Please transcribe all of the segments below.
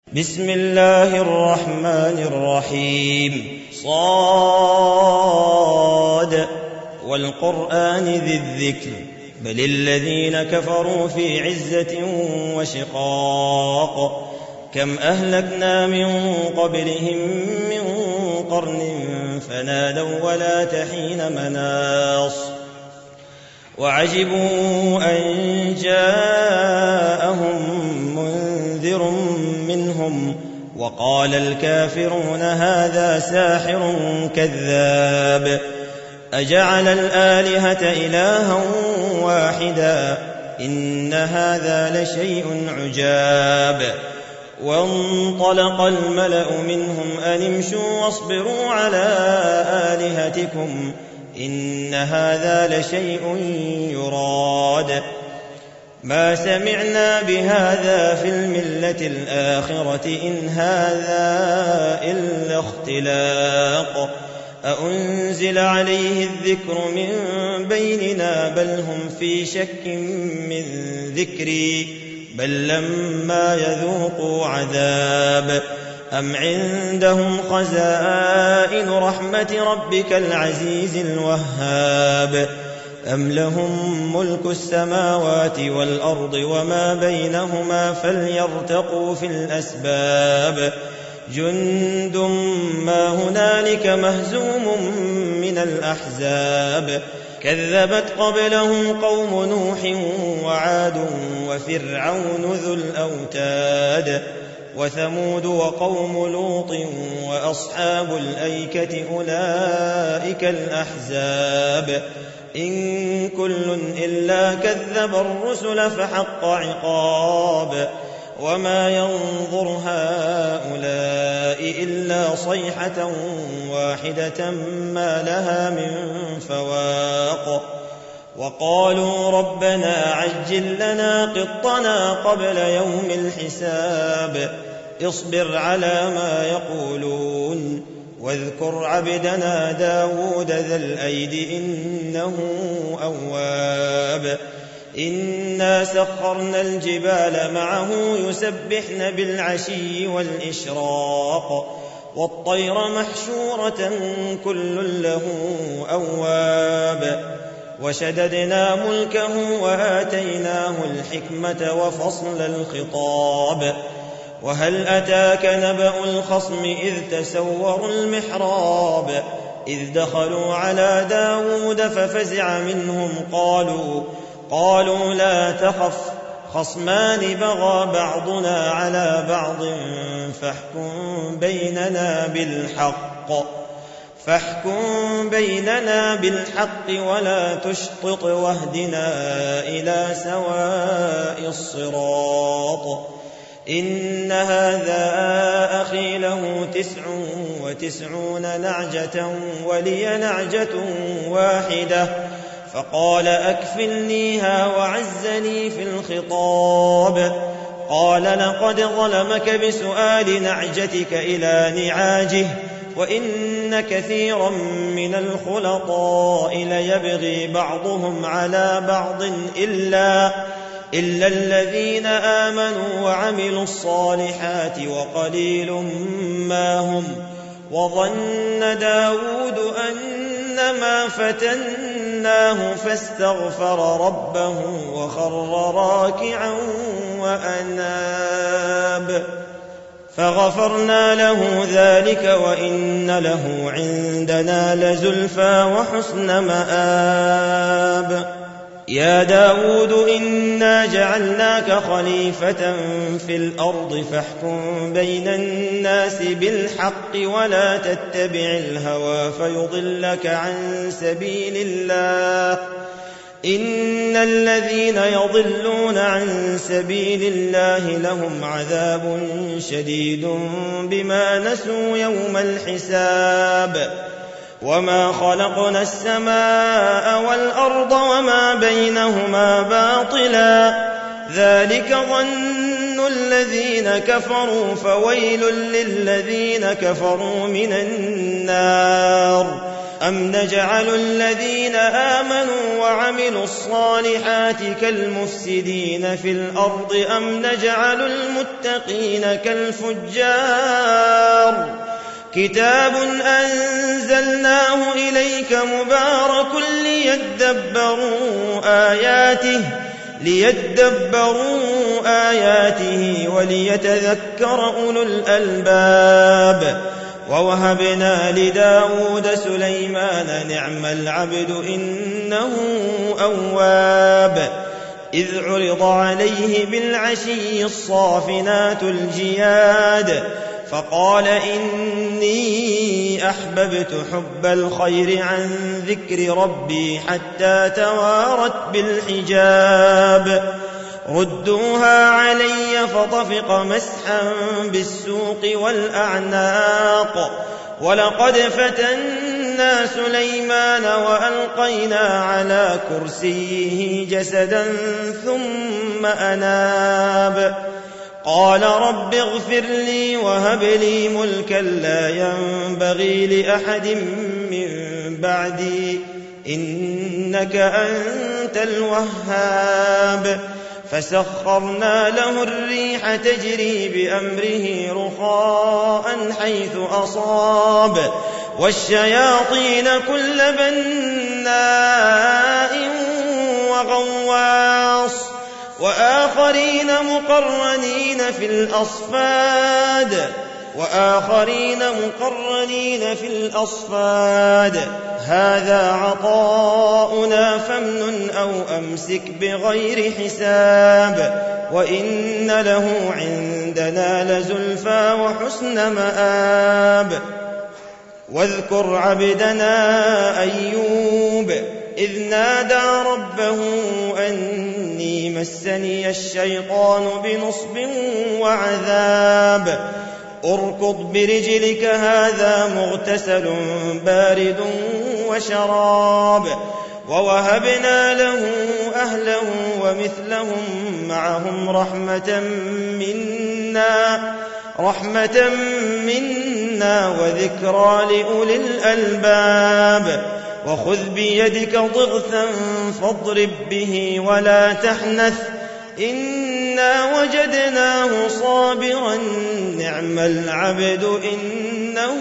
بسم الله الرحمن الرحيم. صاد والقرآن ذي الذكر بل الذين كفروا في عزة وشقاق كم أهلكنا من قبلهم من قرن فنادوا ولا تحين مناص وعجبوا أن جاءهم منذر منهم وقال الكافرون هذا ساحر كذاب أجعل الآلهة إلها واحدا إن هذا لشيء عجاب وانطلق الملأ منهم أن امشوا واصبروا على آلهتكم إن هذا لشيء يراد ما سمعنا بهذا في الملة الآخرة إن هذا إلا اختلاق أأنزل عليه الذكر من بيننا بل هم في شك من ذكري بل لما يذوقوا عذاب أم عندهم خزائن رحمة ربك العزيز الوهاب أم لهم ملك السماوات والأرض وما بينهما فليرتقوا في الأسباب جند ما هنالك مهزوم من الأحزاب كذبت قبلهم قوم نوح وعاد وفرعون ذو الأوتاد وثمود وقوم لوط وأصحاب الأيكة أولئك الأحزاب إن كل إلا كذب الرسل فحق عقاب وما ينظر هؤلاء إلا صيحة واحدة ما لها من فواق وقالوا ربنا عجل لنا قطنا قبل يوم الحساب اصبر على ما يقولون واذكر عبدنا داود ذا الأيد إنه أواب إنا سخرنا الجبال معه يسبحن بالعشي والإشراق والطير محشورة كل له أواب وشددنا ملكه وآتيناه الحكمة وفصل الخطاب وهل أتاك نبأ الخصم إذ تسوروا المحراب إذ دخلوا على داود ففزع منهم قالوا لا تخف خصمان بغى بعضنا على بعض فاحكم بيننا بالحق ولا تشطط واهدنا إلى سواء الصراط إن هذا أخي له 99 نعجة ولي نعجة واحدة فقال أكفلنيها وعزني في الخطاب قال لقد ظلمك بسؤال نعجتك إلى نعاجه وإن كثيرا من الخلطاء ليبغي بعضهم على بعض إلا الذين آمنوا وعملوا الصالحات وقليل ما هم وظن داود أنما فتناه فاستغفر ربه وخر راكعا وأناب فغفرنا له ذلك وإن له عندنا لزلفى وحسن مآب يا داود إنا جعلناك خليفة في الأرض فاحكم بين الناس بالحق ولا تتبع الهوى فيضلك عن سبيل الله إن الذين يضلون عن سبيل الله لهم عذاب شديد بما نسوا يوم الحساب وما خلقنا السماء والأرض وما بينهما باطلا ذلك ظن الذين كفروا فويل للذين كفروا من النار أم نجعل الذين آمنوا وعملوا الصالحات كالمفسدين في الأرض أم نجعل المتقين كالفجار كتاب أنزلناه إليك مبارك ليدبروا آياته وليتذكر أولو الألباب ووهبنا لداود سليمان نعم العبد إنه أواب إذ عرض عليه بالعشي الصافنات الجياد فقال إني أحببت حب الخير عن ذكر ربي حتى توارت بالحجاب ردوها علي فطفق مسحا بالسوق والأعناق ولقد فتنا سليمان وألقينا على كرسيه جسدا ثم أناب قال رب اغفر لي وهب لي ملكا لا ينبغي لأحد من بعدي إنك أنت الوهاب فسخرنا له الريح تجري بأمره رخاء حيث أصاب والشياطين كل بناء وغواص وآخرين مقرنين في الأصفاد هذا عطاؤنا فامنن أو أمسك بغير حساب وإن له عندنا لزلفى وحسن مآب واذكر عبدنا أيوب إذ نادى ربه أني مسني الشيطان بنصب وعذاب اركض برجلك هذا مغتسل بارد وشراب ووهبنا له أهله ومثلهم معهم رحمة منا وذكرى لأولي الألباب وخذ بيدك ضغثا فاضرب به ولا تحنث إنا وجدناه صابرا نعم العبد إنه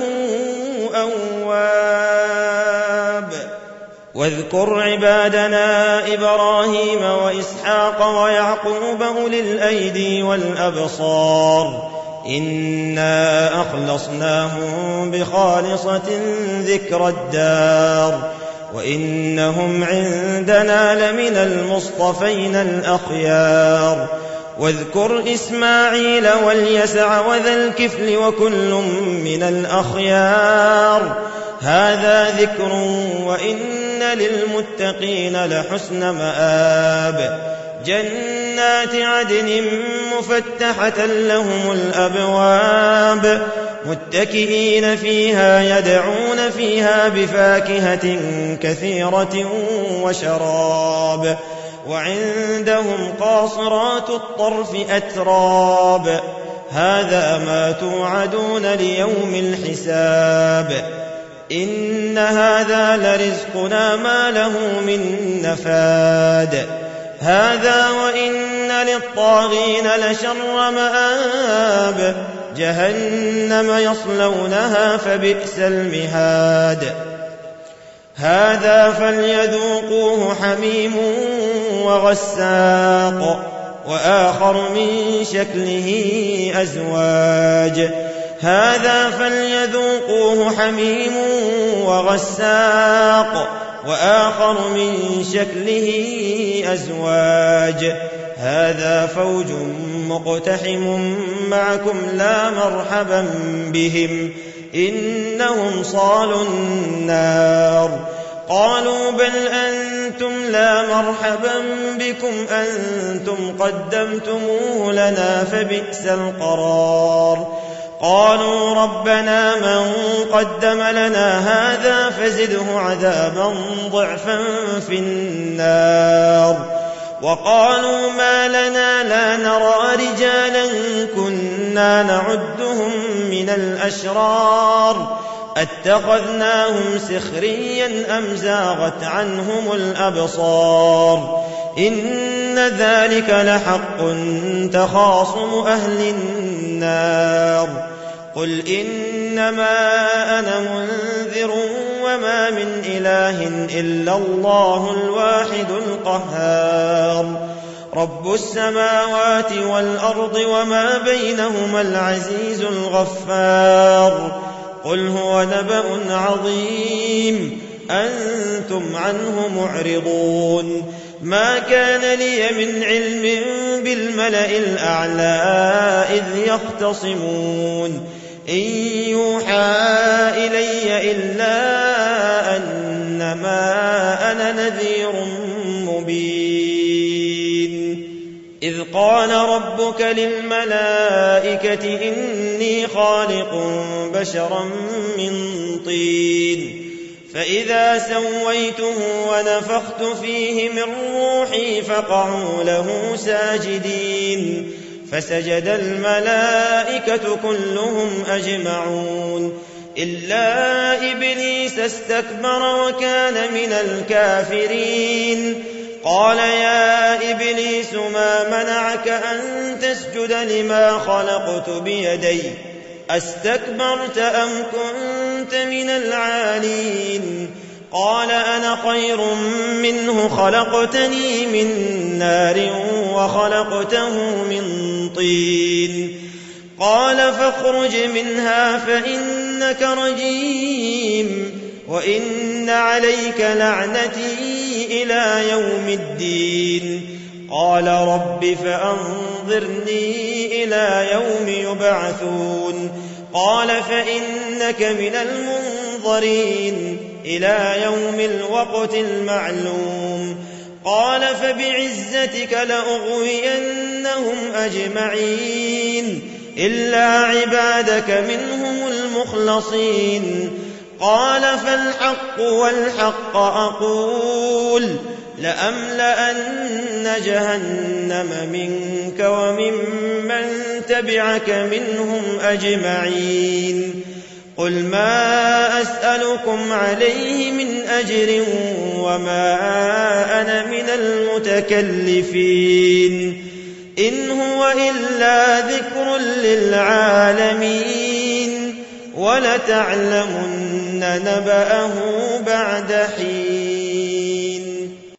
أواب واذكر عبادنا إبراهيم وإسحاق ويعقوب أولي الأيدي والأبصار إنا أخلصناهم بخالصة ذكر الدار وإنهم عندنا لمن المصطفين الأخيار واذكر إسماعيل واليسع وذا الكفل وكل من الأخيار هذا ذكر وإن للمتقين لحسن مآب جنات عدن مفتحة لهم الأبواب متكئين فيها يدعون فيها بفاكهة كثيرة وشراب وعندهم قاصرات الطرف أتراب هذا ما توعدون ليوم الحساب إن هذا لرزقنا ما له من نفاد هذا وإن للطاغين لشر مآب جهنم يصلونها فبئس المهاد هذا فليذوقوه حميم وغساق وآخر من شكله أزواج هذا فليذوقوه حميم وغساق وآخر من شكله أزواج هذا فوج مقتحم معكم لا مرحبا بهم إنهم صالوا النار قالوا بل أنتم لا مرحبا بكم أنتم قدمتموه لنا فبئس القرار قالوا ربنا من قدم لنا هذا فزده عذابا ضعفا في النار وقالوا ما لنا لا نرى رجالا كنا نعدهم من الأشرار أتخذناهم سخريا أم زاغت عنهم الأبصار إن ذلك لحق تخاصم أهل النار قل إنما أنا منذر وما من إله إلا الله الواحد القهار رب السماوات والأرض وما بينهما العزيز الغفار قل هو نبأ عظيم أنتم عنه معرضون ما كان لي من علم بالملأ الأعلى إذ يختصمون إن يوحى إلي إلا أنما أنا نذير مبين إذ قال ربك للملائكة إني خالق بشرا من طين فإذا سويته ونفخت فيه من روحي فقعوا له ساجدين فسجد الملائكة كلهم أجمعون إلا إبليس استكبر وكان من الكافرين قال يا إبليس ما منعك أن تسجد لما خلقت بيدي أستكبرت أم كنت من العالين قال أنا خير منه خلقتني من نار وخلقته من طين قال فاخرج منها فإنك رجيم وإن عليك لعنتي إلى يوم الدين قال رب فأنظرني إلى يوم يبعثون قال فإنك من المنظرين إلى يوم الوقت المعلوم قال فبعزتك لأغوينهم أجمعين إلا عبادك منهم المخلصين قال فالحق والحق أقول لأملأن جهنم منك وممن تبعك منهم أجمعين قل ما أسألكم عليه من أجر وما أنا من المتكلفين إن هو إلا ذكر للعالمين ولتعلمن نبأه بعد حين